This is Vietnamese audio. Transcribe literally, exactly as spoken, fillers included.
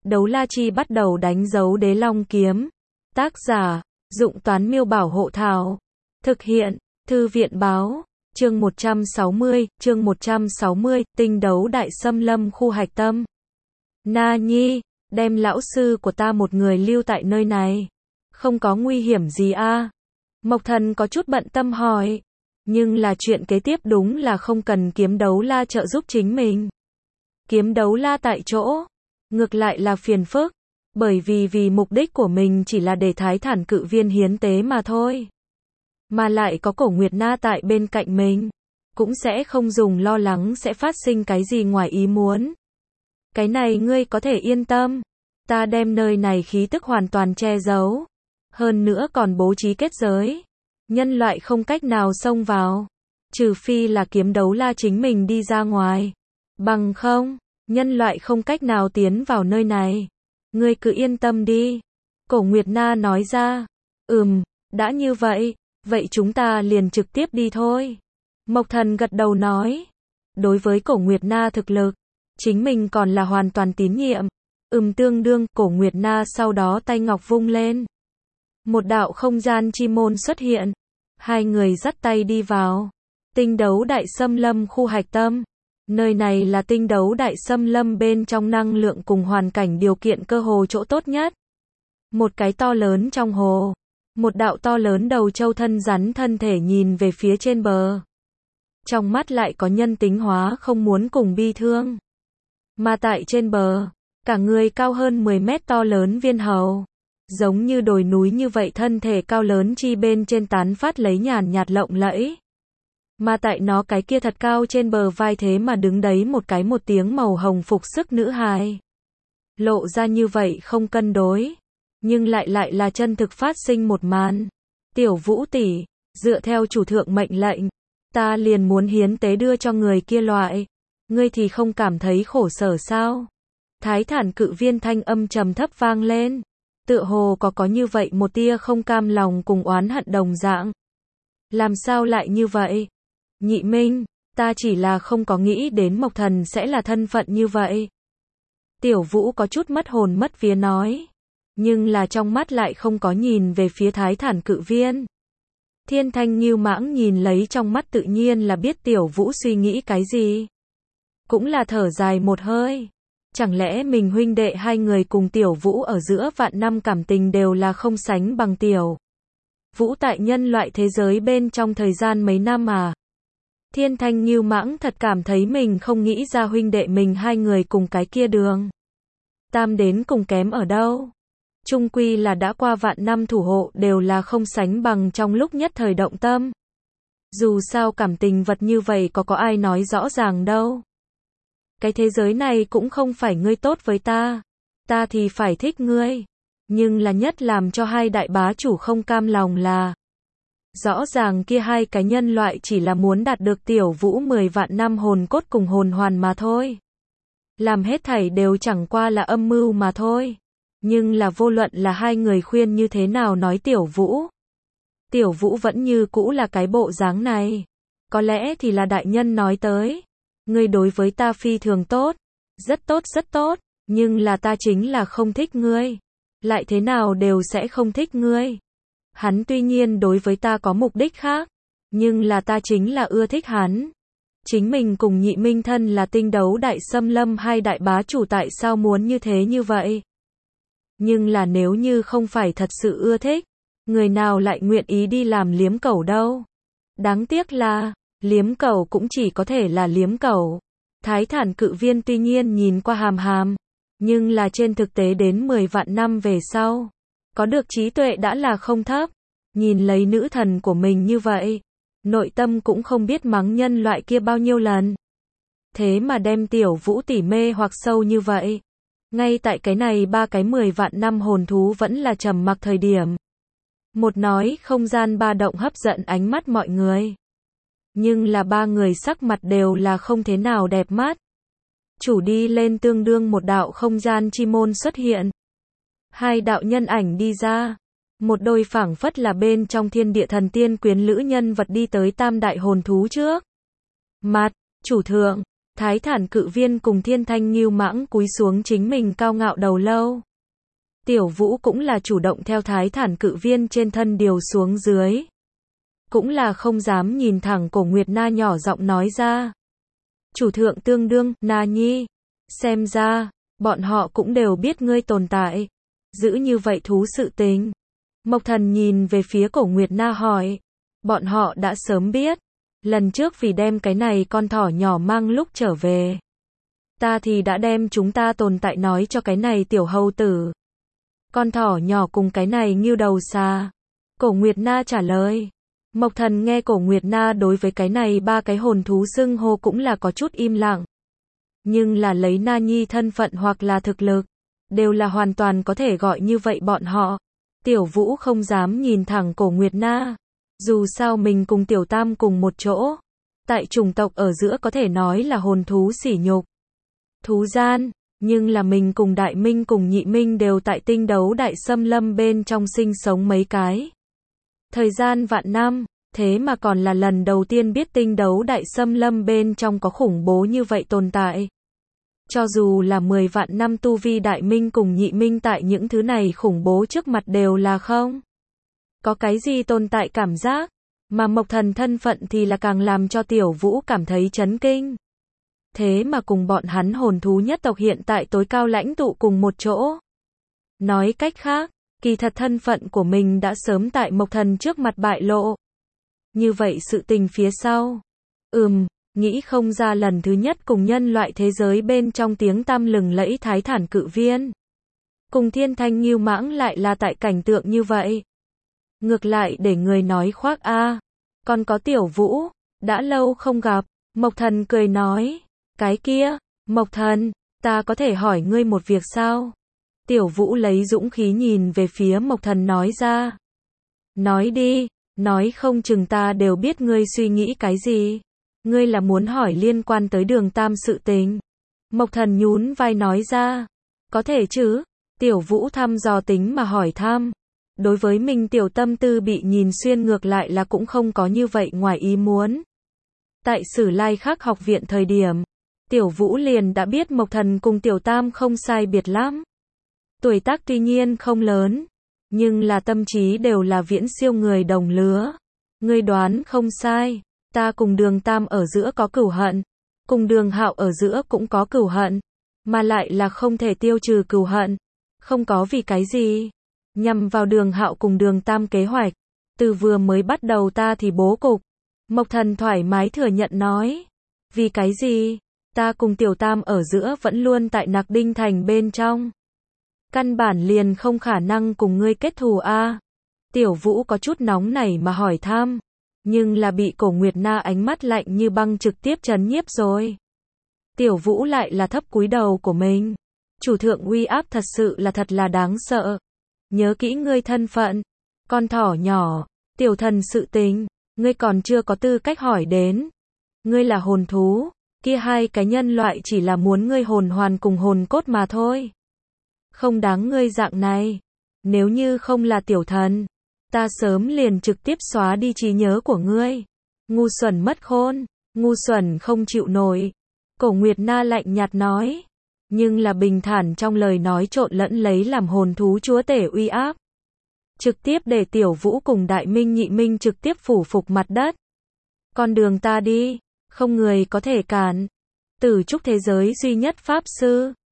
Đấu la chi bắt đầu đánh dấu đế long kiếm. Tác giả, Dụng Toán Miêu Bảo Hộ Thảo. Thực hiện, Thư viện Báo. Chương một trăm sáu mươi, chương một trăm sáu mươi, tinh đấu đại xâm lâm khu hạch tâm. Na Nhi, đem lão sư của ta một người lưu tại nơi này. Không có nguy hiểm gì a? Mộc Thần có chút bận tâm hỏi. Nhưng là chuyện kế tiếp đúng là không cần kiếm đấu la trợ giúp chính mình. Kiếm đấu la tại chỗ, ngược lại là phiền phức. Bởi vì vì mục đích của mình chỉ là để thái thản cự viên hiến tế mà thôi. Mà lại có Cổ Nguyệt Na tại bên cạnh mình. Cũng sẽ không dùng lo lắng sẽ phát sinh cái gì ngoài ý muốn. Cái này ngươi có thể yên tâm. Ta đem nơi này khí tức hoàn toàn che giấu. Hơn nữa còn bố trí kết giới. Nhân loại không cách nào xông vào. Trừ phi là kiếm đấu la chính mình đi ra ngoài. Bằng không, nhân loại không cách nào tiến vào nơi này. Ngươi cứ yên tâm đi. Cổ Nguyệt Na nói ra. Ừm, đã như vậy, vậy chúng ta liền trực tiếp đi thôi. Mộc Thần gật đầu nói. Đối với Cổ Nguyệt Na thực lực, chính mình còn là hoàn toàn tín nhiệm. Ừm tương đương, Cổ Nguyệt Na sau đó tay ngọc vung lên. Một đạo không gian chi môn xuất hiện. Hai người dắt tay đi vào. Tinh đấu đại xâm lâm khu hạch tâm. Nơi này là tinh đấu đại xâm lâm bên trong năng lượng cùng hoàn cảnh điều kiện cơ hồ chỗ tốt nhất. Một cái to lớn trong hồ. Một đạo to lớn đầu trâu thân rắn thân thể nhìn về phía trên bờ. Trong mắt lại có nhân tính hóa không muốn cùng bi thương. Mà tại trên bờ, cả người cao hơn mười mét to lớn viên hầu. Giống như đồi núi như vậy thân thể cao lớn chi bên trên tán phát lấy nhàn nhạt lộng lẫy. Mà tại nó cái kia thật cao trên bờ vai thế mà đứng đấy một cái một tiếng màu hồng phục sức nữ hài. Lộ ra như vậy không cân đối. Nhưng lại lại là chân thực phát sinh một màn. Tiểu Vũ tỷ, dựa theo chủ thượng mệnh lệnh, ta liền muốn hiến tế đưa cho người kia loại. Ngươi thì không cảm thấy khổ sở sao? Thái thản cự viên thanh âm trầm thấp vang lên. Tựa hồ có có như vậy một tia không cam lòng cùng oán hận đồng dạng. Làm sao lại như vậy? Nhị Minh, ta chỉ là không có nghĩ đến Mộc Thần sẽ là thân phận như vậy. Tiểu Vũ có chút mất hồn mất vía nói. Nhưng là trong mắt lại không có nhìn về phía thái thản cự viên. Thiên Thanh Ngưu Mãng nhìn lấy trong mắt tự nhiên là biết Tiểu Vũ suy nghĩ cái gì. Cũng là thở dài một hơi. Chẳng lẽ mình huynh đệ hai người cùng Tiểu Vũ ở giữa vạn năm cảm tình đều là không sánh bằng Tiểu Vũ tại nhân loại thế giới bên trong thời gian mấy năm à? Thiên Thanh Ngưu Mãng thật cảm thấy mình không nghĩ ra huynh đệ mình hai người cùng cái kia đường. Tam đến cùng kém ở đâu? Chung quy là đã qua vạn năm thủ hộ đều là không sánh bằng trong lúc nhất thời động tâm. Dù sao cảm tình vật như vậy có có ai nói rõ ràng đâu. Cái thế giới này cũng không phải ngươi tốt với ta. Ta thì phải thích ngươi. Nhưng là nhất làm cho hai đại bá chủ không cam lòng là. Rõ ràng kia hai cái nhân loại chỉ là muốn đạt được Tiểu Vũ mười vạn năm hồn cốt cùng hồn hoàn mà thôi. Làm hết thảy đều chẳng qua là âm mưu mà thôi. Nhưng là vô luận là hai người khuyên như thế nào nói Tiểu Vũ. Tiểu Vũ vẫn như cũ là cái bộ dáng này. Có lẽ thì là đại nhân nói tới. Ngươi đối với ta phi thường tốt. Rất tốt rất tốt. Nhưng là ta chính là không thích ngươi. Lại thế nào đều sẽ không thích ngươi. Hắn tuy nhiên đối với ta có mục đích khác. Nhưng là ta chính là ưa thích hắn. Chính mình cùng Nhị Minh thân là tinh đấu đại xâm lâm hai đại bá chủ tại sao muốn như thế như vậy. Nhưng là nếu như không phải thật sự ưa thích, người nào lại nguyện ý đi làm liếm cẩu đâu. Đáng tiếc là, liếm cẩu cũng chỉ có thể là liếm cẩu. Thái thản cự viên tuy nhiên nhìn qua hàm hàm, nhưng là trên thực tế đến mười vạn năm về sau, có được trí tuệ đã là không thấp. Nhìn lấy nữ thần của mình như vậy, nội tâm cũng không biết mắng nhân loại kia bao nhiêu lần. Thế mà đem Tiểu Vũ tỉ mê hoặc sâu như vậy. Ngay tại cái này ba cái mười vạn năm hồn thú vẫn là trầm mặc thời điểm. Một nói không gian ba động hấp dẫn ánh mắt mọi người. Nhưng là ba người sắc mặt đều là không thế nào đẹp mắt. Chủ đi lên tương đương một đạo không gian chi môn xuất hiện. Hai đạo nhân ảnh đi ra. Một đôi phảng phất là bên trong thiên địa thần tiên quyến lữ nhân vật đi tới tam đại hồn thú trước. Mặt, chủ thượng, Thái Thản Cự Viên cùng Thiên Thanh Ngưu Mãng cúi xuống chính mình cao ngạo đầu lâu. Tiểu Vũ cũng là chủ động theo Thái Thản Cự Viên trên thân điều xuống dưới. Cũng là không dám nhìn thẳng Cổ Nguyệt Na, nhỏ giọng nói ra. Chủ thượng tương đương, Na Nhi. Xem ra, bọn họ cũng đều biết ngươi tồn tại. Giữ như vậy thú sự tình. Mộc Thần nhìn về phía Cổ Nguyệt Na hỏi. Bọn họ đã sớm biết. Lần trước vì đem cái này con thỏ nhỏ mang lúc trở về. Ta thì đã đem chúng ta tồn tại nói cho cái này tiểu hầu tử. Con thỏ nhỏ cùng cái này ngưu đầu xà. Cổ Nguyệt Na trả lời. Mộc Thần nghe Cổ Nguyệt Na đối với cái này ba cái hồn thú xưng hô cũng là có chút im lặng. Nhưng là lấy Na Nhi thân phận hoặc là thực lực, đều là hoàn toàn có thể gọi như vậy bọn họ. Tiểu Vũ không dám nhìn thẳng Cổ Nguyệt Na. Dù sao mình cùng Tiểu Tam cùng một chỗ. Tại chủng tộc ở giữa có thể nói là hồn thú sỉ nhục. Thú gian, nhưng là mình cùng Đại Minh cùng Nhị Minh đều tại tinh đấu đại xâm lâm bên trong sinh sống mấy cái. Thời gian vạn năm, thế mà còn là lần đầu tiên biết tinh đấu đại xâm lâm bên trong có khủng bố như vậy tồn tại. Cho dù là mười vạn năm tu vi Đại Minh cùng Nhị Minh tại những thứ này khủng bố trước mặt đều là không có cái gì tồn tại cảm giác, mà Mộc Thần thân phận thì là càng làm cho Tiểu Vũ cảm thấy chấn kinh. Thế mà cùng bọn hắn hồn thú nhất tộc hiện tại tối cao lãnh tụ cùng một chỗ. Nói cách khác, kỳ thật thân phận của mình đã sớm tại Mộc Thần trước mặt bại lộ. Như vậy sự tình phía sau. Ừm, nghĩ không ra lần thứ nhất cùng nhân loại thế giới bên trong tiếng tăm lừng lẫy Thái Thản Cự Viên. Cùng Thiên Thanh Ngưu Mãng lại là tại cảnh tượng như vậy. Ngược lại để người nói khoác a. À. Còn có Tiểu Vũ, đã lâu không gặp, Mộc Thần cười nói. Cái kia, Mộc Thần, ta có thể hỏi ngươi một việc sao? Tiểu Vũ lấy dũng khí nhìn về phía Mộc Thần nói ra. Nói đi, nói không chừng ta đều biết ngươi suy nghĩ cái gì. Ngươi là muốn hỏi liên quan tới Đường Tam sự tình. Mộc Thần nhún vai nói ra. Có thể chứ? Tiểu Vũ thăm dò tính mà hỏi thăm. Đối với mình tiểu tâm tư bị nhìn xuyên ngược lại là cũng không có như vậy ngoài ý muốn. Tại Sử Lai Khắc học viện thời điểm, Tiểu Vũ liền đã biết Mộc Thần cùng Tiểu Tam không sai biệt lắm. Tuổi tác tuy nhiên không lớn, nhưng là tâm trí đều là viễn siêu người đồng lứa. Ngươi đoán không sai, ta cùng Đường Tam ở giữa có cửu hận, cùng Đường Hạo ở giữa cũng có cửu hận, mà lại là không thể tiêu trừ cửu hận. Không có vì cái gì. Nhằm vào Đường Hạo cùng Đường Tam kế hoạch, từ vừa mới bắt đầu ta thì bố cục. Mộc Thần thoải mái thừa nhận nói. Vì cái gì? Ta cùng Tiểu Tam ở giữa vẫn luôn tại Nạc Đinh Thành bên trong. Căn bản liền không khả năng cùng ngươi kết thù a. À. Tiểu Vũ có chút nóng nảy mà hỏi thăm, nhưng là bị Cổ Nguyệt Na ánh mắt lạnh như băng trực tiếp trấn nhiếp rồi. Tiểu Vũ lại là thấp cúi đầu của mình. Chủ thượng uy áp thật sự là thật là đáng sợ. Nhớ kỹ ngươi thân phận. Con thỏ nhỏ, tiểu thần sự tình, ngươi còn chưa có tư cách hỏi đến. Ngươi là hồn thú, kia hai cái nhân loại chỉ là muốn ngươi hồn hoàn cùng hồn cốt mà thôi. Không đáng ngươi dạng này. Nếu như không là tiểu thần, ta sớm liền trực tiếp xóa đi trí nhớ của ngươi. Ngu xuẩn mất khôn, ngu xuẩn không chịu nổi. Cổ Nguyệt Na lạnh nhạt nói. Nhưng là bình thản trong lời nói trộn lẫn lấy làm hồn thú chúa tể uy áp. Trực tiếp để Tiểu Vũ cùng Đại Minh Nhị Minh trực tiếp phủ phục mặt đất. Con đường ta đi, không người có thể cản. Tử trúc thế giới duy nhất pháp sư,